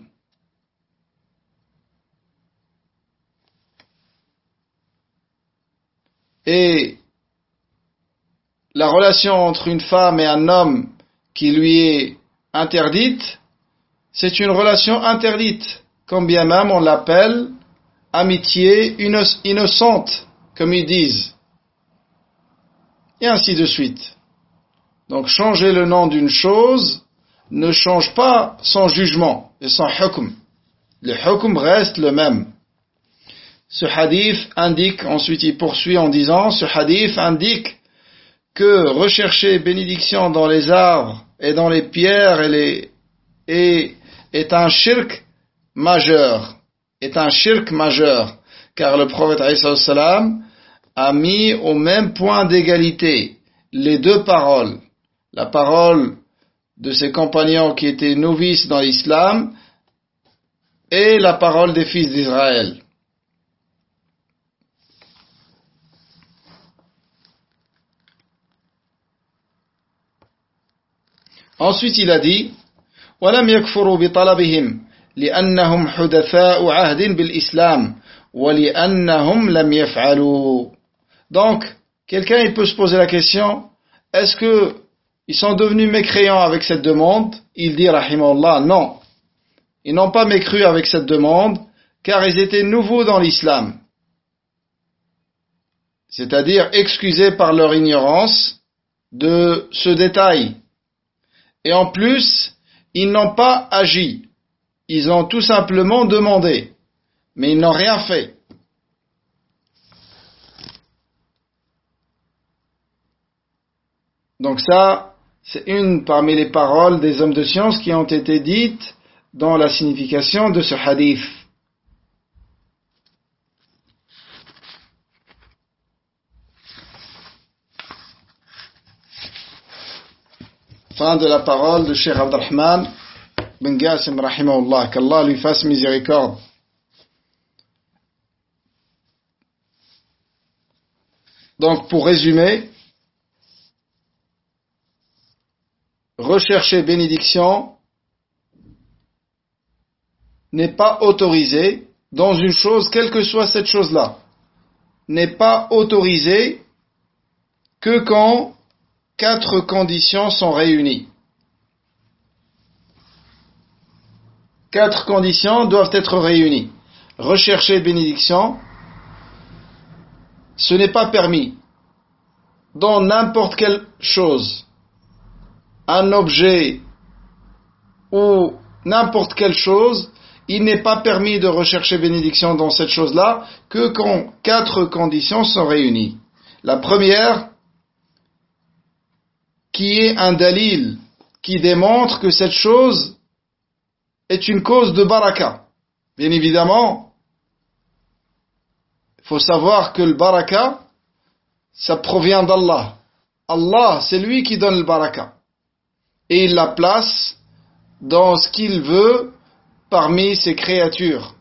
A: Et la relation entre une femme et un homme qui lui est interdite, c'est une relation interdite, quand bien même on l'appelle amitié innocente, comme ils disent. Et ainsi de suite. Donc changer le nom d'une chose ne change pas son jugement et son hukm. Le hukm reste le même. Ce hadith indique, ensuite il poursuit en disant, ce hadith indique que rechercher bénédiction dans les arbres et dans les pierres est un shirk majeur, car le prophète alayhi salam a mis au même point d'égalité les deux paroles, la parole de ses compagnons qui étaient novices dans l'islam et la parole des fils d'Israël. Ensuite, il a dit وَلَمْ يَكْفُرُوا بِطَلَبِهِمْ لِأَنَّهُمْ حُدَثَاءُ عَهْدٍ بِالْإِسْلَامِ وَلِأَنَّهُمْ لَمْ يَفْعَلُوا. Donc, quelqu'un il peut se poser la question, est-ce que ils sont devenus mécréants avec cette demande, il dit rahimahullah, non, ils n'ont pas mécru avec cette demande, car ils étaient nouveaux dans l'islam, c'est-à-dire excusés par leur ignorance de ce détail. Et en plus, ils n'ont pas agi, ils ont tout simplement demandé, mais ils n'ont rien fait. Donc ça, c'est une parmi les paroles des hommes de science qui ont été dites dans la signification de ce hadith. Fin de la parole de Cheikh Abdurrahman bin Qasim rahimahullah, qu'Allah lui fasse miséricorde. Donc pour résumer, rechercher bénédiction n'est pas autorisé dans une chose, quelle que soit cette chose-là, n'est pas autorisé que quand 4 conditions sont réunies. 4 conditions doivent être réunies. Rechercher bénédiction, ce n'est pas permis dans n'importe quelle chose, un objet ou n'importe quelle chose, il n'est pas permis de rechercher bénédiction dans cette chose-là que quand 4 conditions sont réunies. La première, qui est un dalil qui démontre que cette chose est une cause de baraka. Bien évidemment, il faut savoir que le baraka, ça provient d'Allah. Allah, c'est lui qui donne le baraka. Et il la place dans ce qu'il veut parmi ses créatures.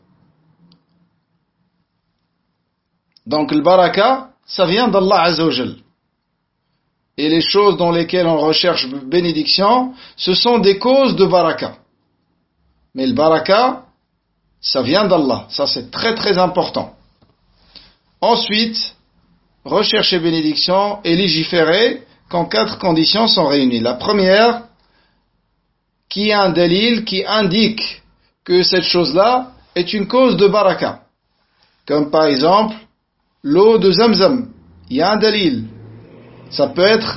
A: Donc le baraka, ça vient d'Allah Azza wa Jal. Et les choses dans lesquelles on recherche bénédiction, ce sont des causes de baraka. Mais le baraka, ça vient d'Allah. Ça, c'est très très important. Ensuite, rechercher bénédiction et légiférer quand 4 conditions sont réunies. La première, qui est un dalil qui indique que cette chose-là est une cause de baraka. Comme par exemple, l'eau de Zamzam. Il y a un dalil. Ça peut être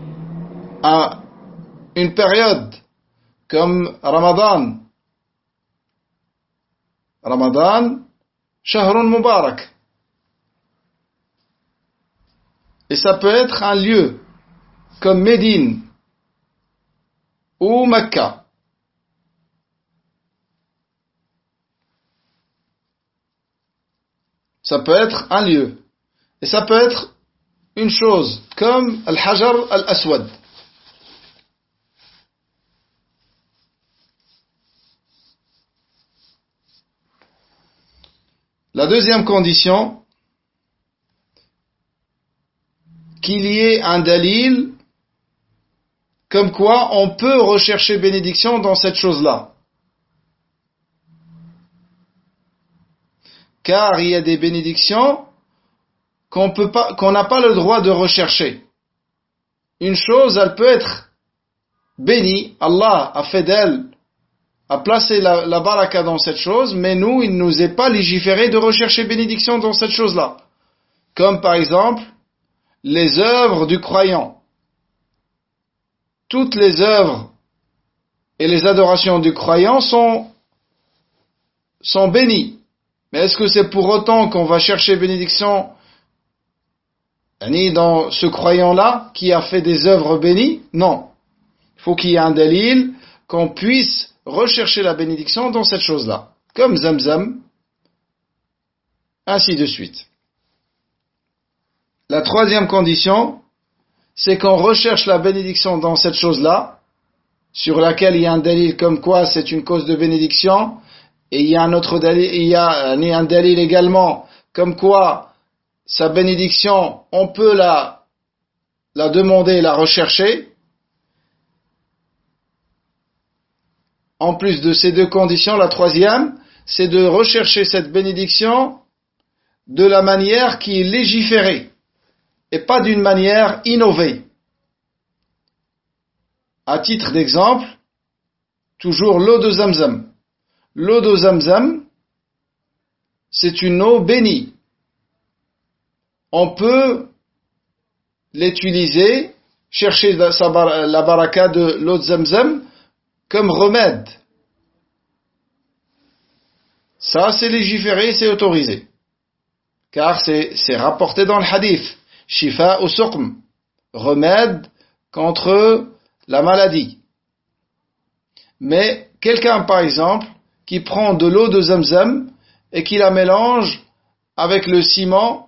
A: une période comme Ramadan. Ramadan, Shahrun Mubarak. Et ça peut être un lieu comme Médine ou Mecca. Ça peut être un lieu. Et ça peut être une chose comme Al-Hajar Al-Aswad. La deuxième condition, qu'il y ait un dalil comme quoi on peut rechercher bénédiction dans cette chose-là. Car il y a des bénédictions qu'on n'a pas le droit de rechercher. Une chose, elle peut être bénie, Allah a fait d'elle, a placé la baraka dans cette chose, mais nous, il ne nous est pas légiféré de rechercher bénédiction dans cette chose-là. Comme par exemple, les œuvres du croyant. Toutes les œuvres et les adorations du croyant sont bénies. Mais est-ce que c'est pour autant qu'on va chercher bénédiction dans ce croyant-là qui a fait des œuvres bénies? Non. Il faut qu'il y ait un dalil qu'on puisse rechercher la bénédiction dans cette chose-là. Comme Zamzam, ainsi de suite. La troisième condition, c'est qu'on recherche la bénédiction dans cette chose-là, sur laquelle il y a un dalil comme quoi c'est une cause de bénédiction, et il y a un autre dalil, il y a un dalil également comme quoi sa bénédiction, on peut la demander et la rechercher. En plus de ces 2 conditions, la troisième, c'est de rechercher cette bénédiction de la manière qui est légiférée et pas d'une manière innovée. À titre d'exemple, toujours l'eau de Zamzam. L'eau de Zamzam, c'est une eau bénie. On peut l'utiliser, chercher la baraka de l'eau de Zamzam comme remède. Ça, c'est légiféré, c'est autorisé. Car c'est rapporté dans le hadith. Shifa ou suqm. Remède contre la maladie. Mais quelqu'un, par exemple, qui prend de l'eau de Zamzam et qui la mélange avec le ciment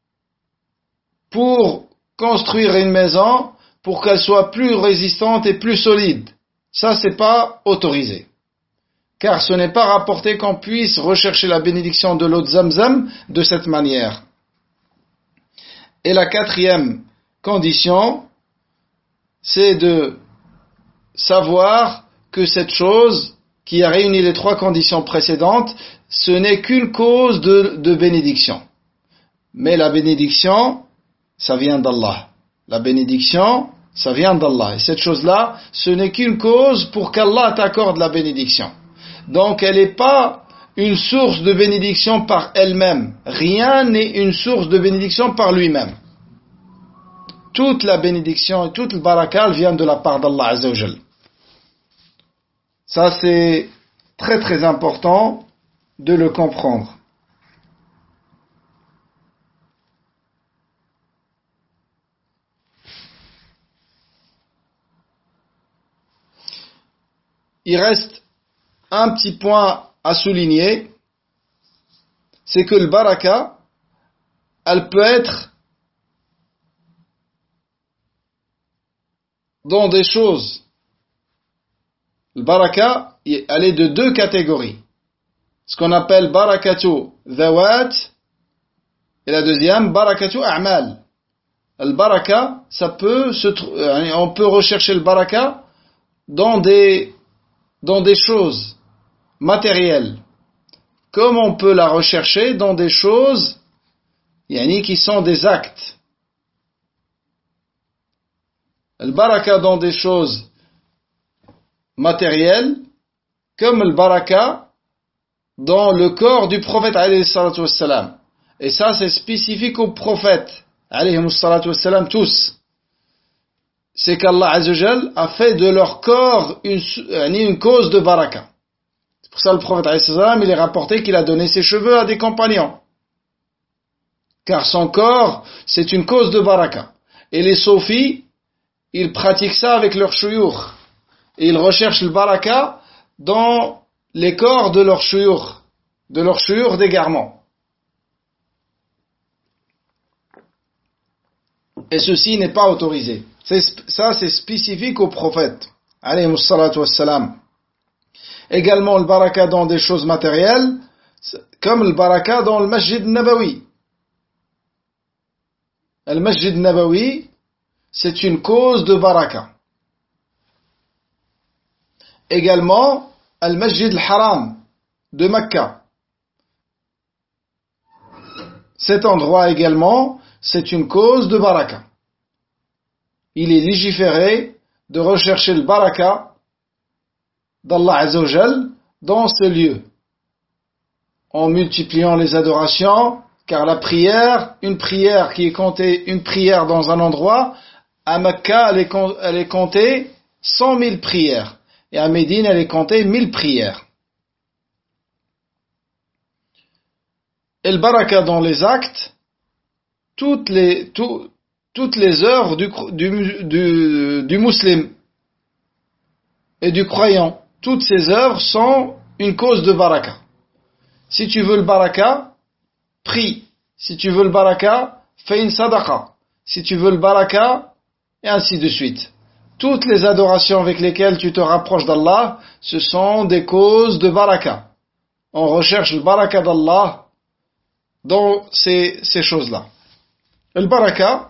A: pour construire une maison, pour qu'elle soit plus résistante et plus solide. Ça, c'est pas autorisé. Car ce n'est pas rapporté qu'on puisse rechercher la bénédiction de l'eau de Zamzam de cette manière. Et la quatrième condition, c'est de savoir que cette chose qui a réuni les trois conditions précédentes, ce n'est qu'une cause de bénédiction. Mais la bénédiction, ça vient d'Allah. La bénédiction, ça vient d'Allah. Et cette chose-là, ce n'est qu'une cause pour qu'Allah t'accorde la bénédiction. Donc elle n'est pas une source de bénédiction par elle-même. Rien n'est une source de bénédiction par lui-même. Toute la bénédiction et toute le baraka vient de la part d'Allah Azza wa Jal. Ça, c'est très très important de le comprendre. Il reste un petit point à souligner, c'est que le baraka, elle peut être dans des choses. Le baraka, elle est de deux catégories. Ce qu'on appelle barakatu dhawat et la deuxième, barakatu a'mal. Le baraka, on peut rechercher le baraka dans des choses matérielles, comme on peut la rechercher dans des choses qui sont des actes. Le baraka dans des choses matérielles, comme le baraka dans le corps du prophète alayhi salatu wassalam. Et ça, c'est spécifique aux prophètes alayhi salatu wassalam tous. C'est qu'Allah Azza wa Jal a fait de leur corps une cause de baraka. C'est pour ça le prophète alayhi salatu wassalam, il est rapporté qu'il a donné ses cheveux à des compagnons. Car son corps, c'est une cause de baraka. Et les soufis, ils pratiquent ça avec leurs shuyukh. Et ils recherchent le baraka dans les corps de leurs shuyukh d'égarement. Et ceci n'est pas autorisé. Ça, c'est spécifique aux prophètes, alayhi salatu wassalam. Également, le baraka dans des choses matérielles, comme le baraka dans le masjid nabawi. Le masjid nabawi, c'est une cause de baraka. Également, le masjid al-haram de Mecca. Cet endroit également, c'est une cause de baraka. Il est légiféré de rechercher le baraka d'Allah Azza wa Jal dans ce lieu, en multipliant les adorations, car la prière, une prière qui est comptée, une prière dans un endroit, à Mecca, elle est comptée 100 000 prières, et à Médine, elle est comptée 1000 prières. Et le baraka dans les actes, toutes les œuvres du musulman et du croyant, toutes ces œuvres sont une cause de baraka. Si tu veux le baraka, prie. Si tu veux le baraka, fais une sadaqa. Si tu veux le baraka, et ainsi de suite. Toutes les adorations avec lesquelles tu te rapproches d'Allah, ce sont des causes de baraka. On recherche le baraka d'Allah dans ces choses-là. Le baraka,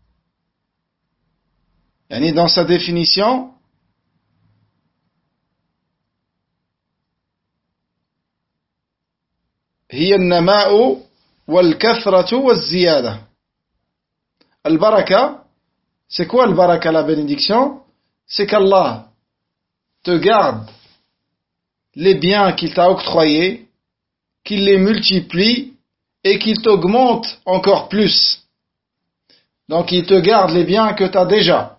A: dans sa définition, هي النماء والكثرة والزيادة. البركة, c'est quoi le baraka, la bénédiction? c'est qu'Allah te garde les biens qu'il t'a octroyés, qu'il les multiplie et qu'il t'augmente encore plus. Donc il te garde les biens que tu as déjà.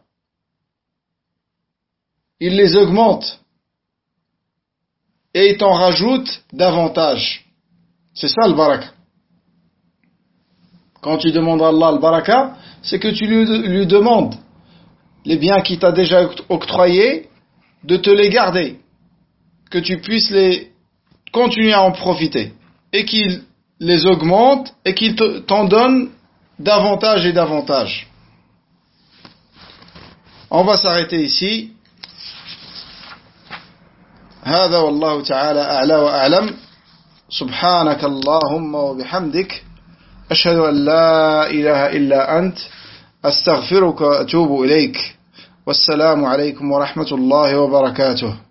A: Il les augmente et il t'en rajoute davantage. C'est ça le baraka. Quand tu demandes à Allah le baraka, c'est que tu lui demandes les biens qu'il t'a déjà octroyés, de te les garder, que tu puisses les continuer à en profiter, et qu'il les augmente et qu'il t'en donne davantage et davantage. On va s'arrêter ici. هذا والله تعالى أعلى وأعلم سبحانك اللهم وبحمدك أشهد أن لا إله إلا أنت أستغفرك وأتوب إليك والسلام عليكم ورحمة الله وبركاته.